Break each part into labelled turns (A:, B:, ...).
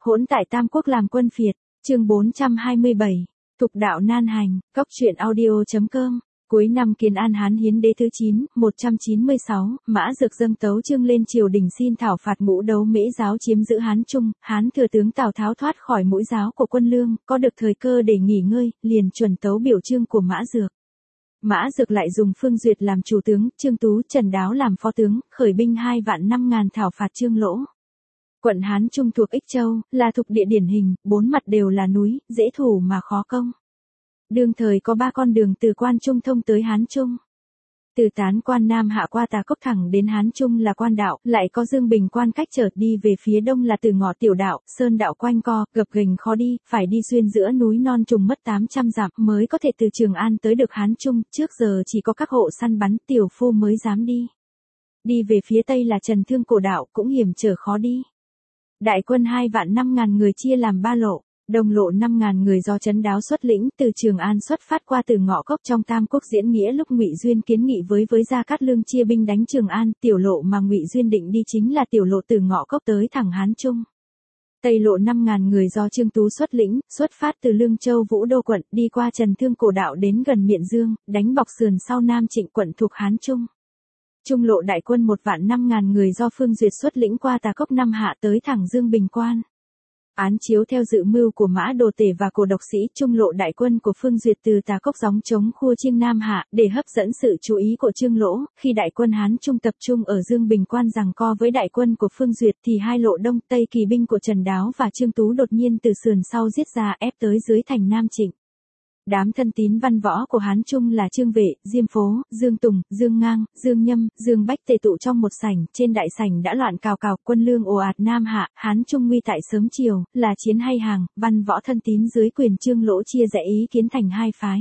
A: Hỗn tại Tam Quốc làm quân phiệt, chương 427, Thục đạo nan hành, Cóc truyện audio.com. Cuối năm Kiến An Hán Hiến Đế thứ 9, 196, Mã Dược dâng tấu chương lên triều đình xin thảo phạt Ngũ Đấu Mễ giáo chiếm giữ Hán Trung. Hán thừa tướng Tào Tháo thoát khỏi mũi giáo của quân Lương, có được thời cơ để nghỉ ngơi, liền chuẩn tấu biểu chương của Mã Dược. Mã Dược lại dùng Phương Duyệt làm chủ tướng, Trương Tú, Trần Đáo làm phó tướng, khởi binh 2.500.000 thảo phạt Trương Lỗ. Quận Hán Trung thuộc Ích Châu, là thuộc địa điển hình, bốn mặt đều là núi, dễ thủ mà khó công. Đương thời có 3 con đường từ Quan Trung thông tới Hán Trung. Từ Tán Quan Nam hạ qua Tà Cốc thẳng đến Hán Trung là Quan đạo, lại có Dương Bình Quan cách trở đi về phía đông là từ Ngọ Tiểu đạo, Sơn đạo quanh co, gập ghềnh khó đi, phải đi xuyên giữa núi non trùng mất 800 dặm mới có thể từ Trường An tới được Hán Trung, trước giờ chỉ có các hộ săn bắn tiểu phu mới dám đi. Đi về phía tây là Trần Thương Cổ đạo, cũng hiểm trở khó đi. Đại quân 2.500.000 người chia làm 3 lộ. Đông lộ 5.000 người do Trấn Đáo xuất lĩnh, từ Trường An xuất phát qua từ Ngọ Cốc trong Tam Quốc diễn nghĩa lúc Ngụy Duyên kiến nghị với Gia Cát Lương chia binh đánh Trường An, tiểu lộ mà Ngụy Duyên định đi chính là tiểu lộ từ Ngọ Cốc tới thẳng Hán Trung. Tây lộ 5.000 người do Trương Tú xuất lĩnh, xuất phát từ Lương Châu Vũ Đô quận, đi qua Trần Thương Cổ đạo đến gần Miện Dương, đánh bọc sườn sau Nam Trịnh quận thuộc Hán Trung. Trung lộ đại quân 1.500.000 người do Phương Duyệt xuất lĩnh qua Tà Cốc Năm hạ tới thẳng Dương Bình Quan. Án chiếu theo dự mưu của Mã Đồ Tể và Cổ Độc Sĩ, trung lộ đại quân của Phương Duyệt từ Tà Cốc gióng chống khua Chiêng Nam hạ, để hấp dẫn sự chú ý của Trương Lỗ. Khi đại quân Hán Trung tập trung ở Dương Bình Quan giằng co với đại quân của Phương Duyệt thì hai lộ đông tây kỳ binh của Trần Đáo và Trương Tú đột nhiên từ sườn sau giết ra ép tới dưới thành Nam Trịnh. Đám thân tín văn võ của Hán Trung là Trương Vệ, Diêm Phố, Dương Tùng, Dương Ngang, Dương Nhâm, Dương Bách tề tụ trong một sảnh, trên đại sảnh đã loạn cào cào, quân Lương ồ ạt Nam hạ, Hán Trung nguy tại sớm chiều, là chiến hay hàng, văn võ thân tín dưới quyền Trương Lỗ chia rẽ ý kiến thành hai phái.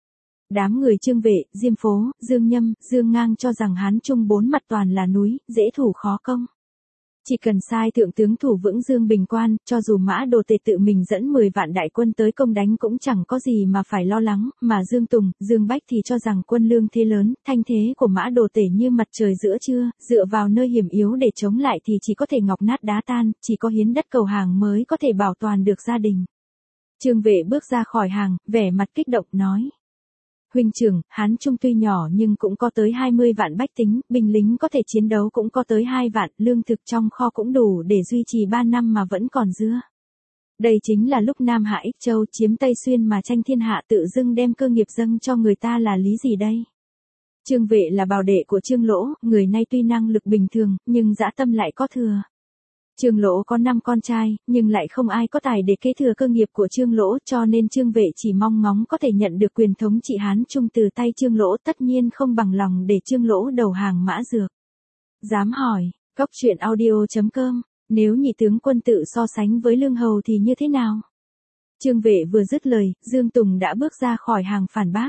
A: Đám người Trương Vệ, Diêm Phố, Dương Nhâm, Dương Ngang cho rằng Hán Trung bốn mặt toàn là núi, dễ thủ khó công. Chỉ cần sai thượng tướng thủ vững Dương Bình Quan, cho dù Mã Đồ Tể tự mình dẫn 10 vạn đại quân tới công đánh cũng chẳng có gì mà phải lo lắng, mà Dương Tùng, Dương Bách thì cho rằng quân Lương thế lớn, thanh thế của Mã Đồ Tể như mặt trời giữa trưa, dựa vào nơi hiểm yếu để chống lại thì chỉ có thể ngọc nát đá tan, chỉ có hiến đất cầu hàng mới có thể bảo toàn được gia đình. Trương Vệ bước ra khỏi hàng, vẻ mặt kích động nói. Huynh trưởng, Hán Trung tuy nhỏ nhưng cũng có tới 20 vạn bách tính, binh lính có thể chiến đấu cũng có tới 2 vạn, lương thực trong kho cũng đủ để duy trì 3 năm mà vẫn còn dư. Đây chính là lúc Nam hạ Ích Châu chiếm Tây Xuyên mà tranh thiên hạ tự dưng đem cơ nghiệp dâng cho người ta là lý gì đây? Trương Vệ là bào đệ của Trương Lỗ, người nay tuy năng lực bình thường, nhưng dã tâm lại có thừa. Trương Lỗ có 5 con trai, nhưng lại không ai có tài để kế thừa cơ nghiệp của Trương Lỗ, cho nên Trương Vệ chỉ mong ngóng có thể nhận được quyền thống trị Hán Trung từ tay Trương Lỗ, tất nhiên không bằng lòng để Trương Lỗ đầu hàng Mã Dược. Dám hỏi, Cóc truyện audio.com, nếu nhị tướng quân tự so sánh với Lương Hầu thì như thế nào? Trương Vệ vừa dứt lời, Dương Tùng đã bước ra khỏi hàng phản bác.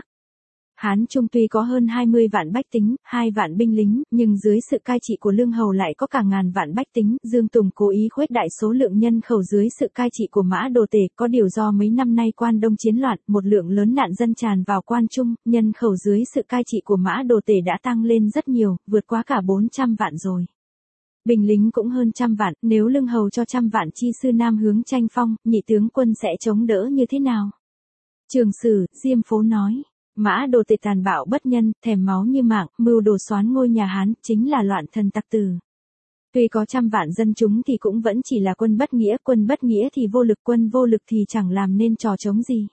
A: Hán Trung tuy có hơn 20 vạn bách tính, 2 vạn binh lính, nhưng dưới sự cai trị của Lương Hầu lại có cả ngàn vạn bách tính. Dương Tùng cố ý khuếch đại số lượng nhân khẩu dưới sự cai trị của Mã Đồ Tể, có điều do mấy năm nay Quan Đông chiến loạn, một lượng lớn nạn dân tràn vào Quan Trung, nhân khẩu dưới sự cai trị của Mã Đồ Tể đã tăng lên rất nhiều, vượt quá cả 400 vạn rồi. Binh lính cũng hơn 100 vạn, nếu Lương Hầu cho 100 vạn chi sư Nam hướng tranh phong, nhị tướng quân sẽ chống đỡ như thế nào? Trường Sử, Diêm Phố nói. Mã Đồ Tể tàn bạo bất nhân, thèm máu như mạng, mưu đồ xoán ngôi nhà Hán, chính là loạn thần tặc tử. Tuy có 100 vạn dân chúng thì cũng vẫn chỉ là quân bất nghĩa thì vô lực, quân vô lực thì chẳng làm nên trò chống gì.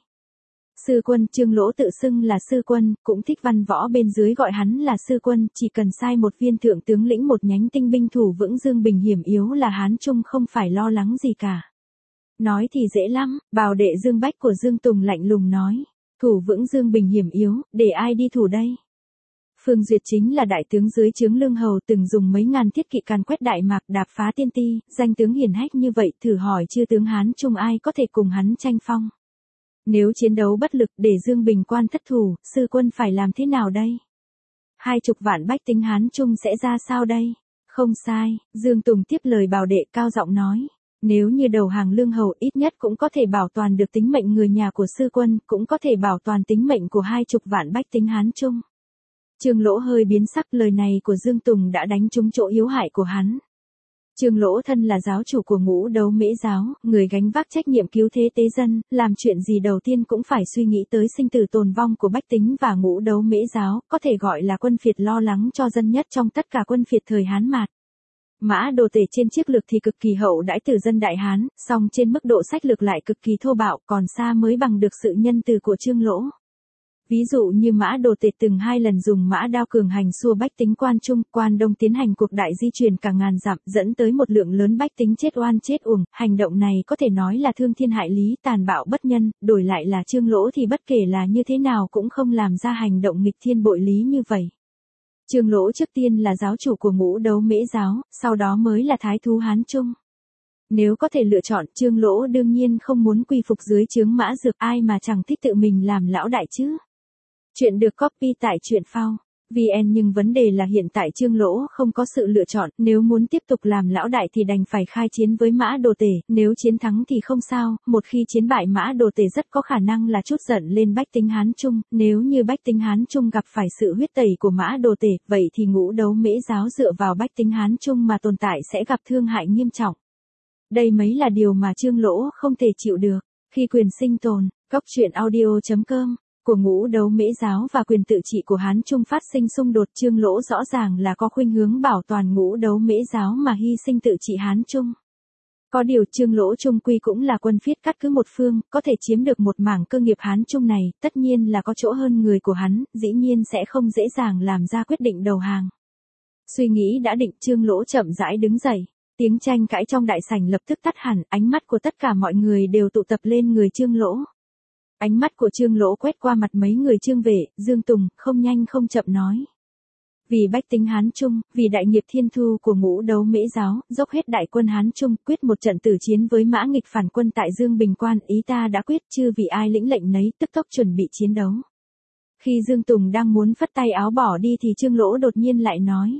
A: Sư quân, Trương Lỗ tự xưng là sư quân, cũng thích văn võ bên dưới gọi hắn là sư quân, chỉ cần sai một viên thượng tướng lĩnh một nhánh tinh binh thủ vững Dương Bình hiểm yếu là Hán Trung không phải lo lắng gì cả. Nói thì dễ lắm, bào đệ Dương Bách của Dương Tùng lạnh lùng nói. Thủ vững Dương Bình hiểm yếu, để ai đi thủ đây? Phương Duyệt chính là đại tướng dưới trướng Lương Hầu, từng dùng mấy ngàn thiết kỵ càn quét Đại Mạc, đạp phá Tiên Ti, danh tướng hiển hách như vậy, thử hỏi chư tướng Hán Trung ai có thể cùng hắn tranh phong? Nếu chiến đấu bất lực để Dương Bình Quan thất thủ, sư quân phải làm thế nào đây? 20 vạn bách tính Hán Trung sẽ ra sao đây? Không sai, Dương Tùng tiếp lời bào đệ cao giọng nói. Nếu như đầu hàng Lương Hầu ít nhất cũng có thể bảo toàn được tính mệnh người nhà của sư quân, cũng có thể bảo toàn tính mệnh của 20 vạn bách tính Hán Trung. Trương Lỗ hơi biến sắc, lời này của Dương Tùng đã đánh trúng chỗ yếu hại của hắn. Trương Lỗ thân là giáo chủ của Ngũ Đấu Mễ giáo, người gánh vác trách nhiệm cứu thế tế dân, làm chuyện gì đầu tiên cũng phải suy nghĩ tới sinh tử tồn vong của bách tính và Ngũ Đấu Mễ giáo, có thể gọi là quân phiệt lo lắng cho dân nhất trong tất cả quân phiệt thời Hán Mạt. Mã Đồ Tể trên chiếc lược thì cực kỳ hậu đãi từ dân Đại Hán, song trên mức độ sách lược lại cực kỳ thô bạo, còn xa mới bằng được sự nhân từ của Trương Lỗ. Ví dụ như Mã Đồ Tể từng 2 lần dùng mã đao cường hành xua bách tính Quan Trung, Quan Đông tiến hành cuộc đại di chuyển cả ngàn dặm, dẫn tới một lượng lớn bách tính chết oan chết uổng. Hành động này có thể nói là thương thiên hại lý, tàn bạo bất nhân, đổi lại là Trương Lỗ thì bất kể là như thế nào cũng không làm ra hành động nghịch thiên bội lý như vậy. Trương Lỗ trước tiên là giáo chủ của Ngũ Đấu Mễ giáo, sau đó mới là thái thú Hán Trung. Nếu có thể lựa chọn, Trương Lỗ đương nhiên không muốn quy phục dưới trướng Mã Dược, ai mà chẳng thích tự mình làm lão đại chứ. Chuyện được copy tại truyện phao VN, nhưng vấn đề là hiện tại Trương Lỗ không có sự lựa chọn, nếu muốn tiếp tục làm lão đại thì đành phải khai chiến với Mã Đồ Tể, nếu chiến thắng thì không sao, một khi chiến bại Mã Đồ Tể rất có khả năng là trút giận lên bách tính Hán Trung, nếu như bách tính Hán Trung gặp phải sự huyết tẩy của Mã Đồ Tể, vậy thì Ngũ Đấu Mễ giáo dựa vào bách tính Hán Trung mà tồn tại sẽ gặp thương hại nghiêm trọng. Đây mấy là điều mà Trương Lỗ không thể chịu được. Khi quyền sinh tồn, goctruyện.audio.com của Ngũ Đấu Mễ giáo và quyền tự trị của Hán Trung phát sinh xung đột, Trương Lỗ rõ ràng là có khuynh hướng bảo toàn Ngũ Đấu Mễ giáo mà hy sinh tự trị Hán Trung. Có điều Trương Lỗ chung quy cũng là quân phiết cắt cứ một phương, có thể chiếm được một mảng cơ nghiệp Hán Trung này, tất nhiên là có chỗ hơn người của hắn, dĩ nhiên sẽ không dễ dàng làm ra quyết định đầu hàng. Suy nghĩ đã định, Trương Lỗ chậm rãi đứng dậy. Tiếng tranh cãi trong đại sảnh lập tức tắt hẳn, ánh mắt của tất cả mọi người đều tụ tập lên người Trương Lỗ. Ánh mắt của Trương Lỗ quét qua mặt mấy người Trương Vệ, Dương Tùng, không nhanh không chậm nói. Vì bách tính Hán Trung, vì đại nghiệp thiên thu của Ngũ Đấu Mễ giáo, dốc hết đại quân Hán Trung, quyết một trận tử chiến với Mã nghịch phản quân tại Dương Bình Quan, ý ta đã quyết, chưa vì ai lĩnh lệnh nấy, tức tốc chuẩn bị chiến đấu. Khi Dương Tùng đang muốn phất tay áo bỏ đi thì Trương Lỗ đột nhiên lại nói.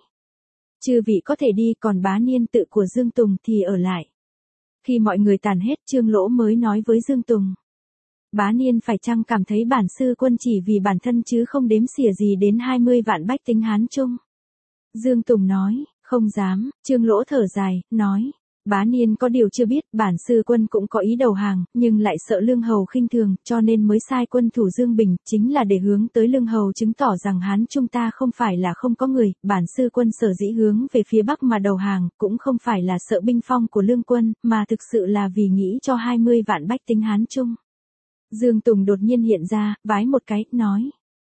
A: Chư vị có thể đi, còn Bá Niên tự của Dương Tùng thì ở lại. Khi mọi người tàn hết, Trương Lỗ mới nói với Dương Tùng. Bá Niên phải chăng cảm thấy bản sư quân chỉ vì bản thân chứ không đếm xỉa gì đến 20 vạn bách tính Hán Trung? Dương Tùng nói, không dám. Trương Lỗ thở dài, nói. Bá Niên có điều chưa biết, bản sư quân cũng có ý đầu hàng, nhưng lại sợ Lương Hầu khinh thường, cho nên mới sai quân thủ Dương Bình, chính là để hướng tới Lương Hầu chứng tỏ rằng Hán Trung ta không phải là không có người, bản sư quân sở dĩ hướng về phía Bắc mà đầu hàng, cũng không phải là sợ binh phong của Lương quân, mà thực sự là vì nghĩ cho 20 vạn bách tính Hán Trung. Dương Tùng đột nhiên hiện ra, vái một cái, nói.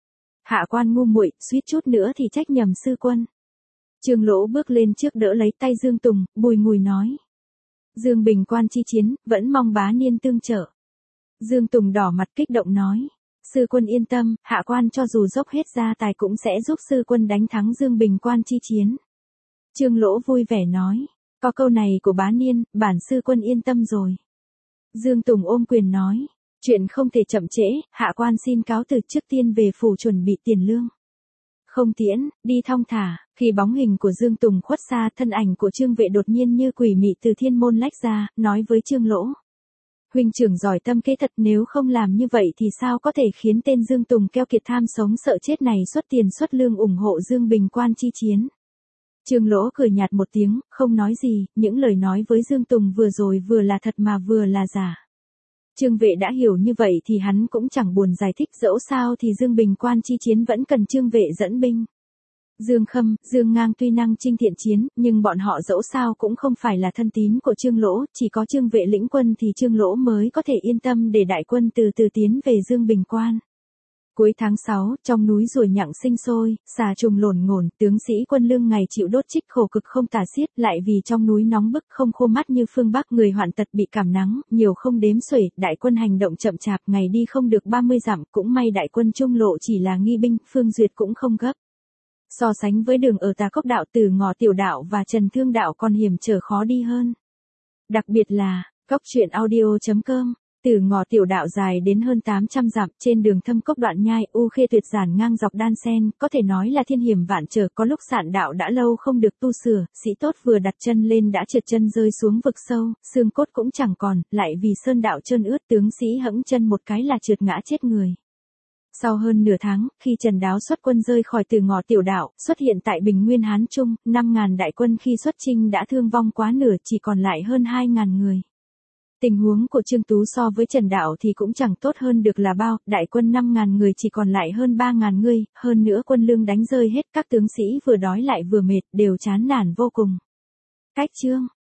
A: Hạ quan ngu muội, suýt chút nữa thì trách nhầm sư quân. Trương Lỗ bước lên trước đỡ lấy tay Dương Tùng, bùi ngùi nói. Dương Bình Quan chi chiến, vẫn mong Bá Niên tương trợ. Dương Tùng đỏ mặt kích động nói. Sư quân yên tâm, hạ quan cho dù dốc hết gia tài cũng sẽ giúp sư quân đánh thắng Dương Bình Quan chi chiến. Trương Lỗ vui vẻ nói. Có câu này của Bá Niên, bản sư quân yên tâm rồi. Dương Tùng ôm quyền nói. Chuyện không thể chậm trễ, hạ quan xin cáo từ, trước tiên về phủ chuẩn bị tiền lương. Không tiễn, đi thong thả. Khi bóng hình của Dương Tùng khuất xa, thân ảnh của Trương Vệ đột nhiên như quỷ mị từ thiên môn lách ra, nói với Trương Lỗ. Huynh trưởng giỏi tâm kế thật, nếu không làm như vậy thì sao có thể khiến tên Dương Tùng keo kiệt tham sống sợ chết này xuất tiền xuất lương ủng hộ Dương Bình Quan chi chiến. Trương Lỗ cười nhạt một tiếng, không nói gì, những lời nói với Dương Tùng vừa rồi vừa là thật mà vừa là giả. Trương Vệ đã hiểu như vậy thì hắn cũng chẳng buồn giải thích, dẫu sao thì Dương Bình Quan chi chiến vẫn cần Trương Vệ dẫn binh. Dương Khâm, Dương Ngang tuy năng chinh thiện chiến, nhưng bọn họ dẫu sao cũng không phải là thân tín của Trương Lỗ, chỉ có Trương Vệ lĩnh quân thì Trương Lỗ mới có thể yên tâm để đại quân từ từ tiến về Dương Bình Quan. Cuối tháng 6, trong núi ruồi nhặng sinh sôi, xà trùng lổn ngổn, tướng sĩ quân Lương ngày chịu đốt trích khổ cực không tả xiết, lại vì trong núi nóng bức không khô mát như phương Bắc, người hoạn tật bị cảm nắng, nhiều không đếm xuể, đại quân hành động chậm chạp, ngày đi không được 30 dặm, cũng may đại quân Trung Lộ chỉ là nghi binh, Phương Duyệt cũng không gấp. So sánh với đường ở Tà Cốc đạo, Tử Ngọ tiểu đạo và Trần Thương đạo còn hiểm trở khó đi hơn. Đặc biệt là, goctruyện.audio.com, Tử Ngọ tiểu đạo dài đến hơn 800 dặm, trên đường Thâm Cốc đoạn nhai, u khê tuyệt giản ngang dọc đan sen, có thể nói là thiên hiểm vạn trở, có lúc sạn đạo đã lâu không được tu sửa, sĩ tốt vừa đặt chân lên đã trượt chân rơi xuống vực sâu, xương cốt cũng chẳng còn, lại vì sơn đạo trơn ướt, tướng sĩ hẫng chân một cái là trượt ngã chết người. Sau hơn nửa tháng, khi Trần Đáo xuất quân rơi khỏi Từ Ngọ Tiểu Đạo, xuất hiện tại Bình Nguyên Hán Trung, 5.000 đại quân khi xuất chinh đã thương vong quá nửa, chỉ còn lại hơn 2.000 người. Tình huống của Trương Tú so với Trần Đạo thì cũng chẳng tốt hơn được là bao, đại quân 5.000 người chỉ còn lại hơn 3.000 người, hơn nữa quân lương đánh rơi hết, các tướng sĩ vừa đói lại vừa mệt, đều chán nản vô cùng. Cách chương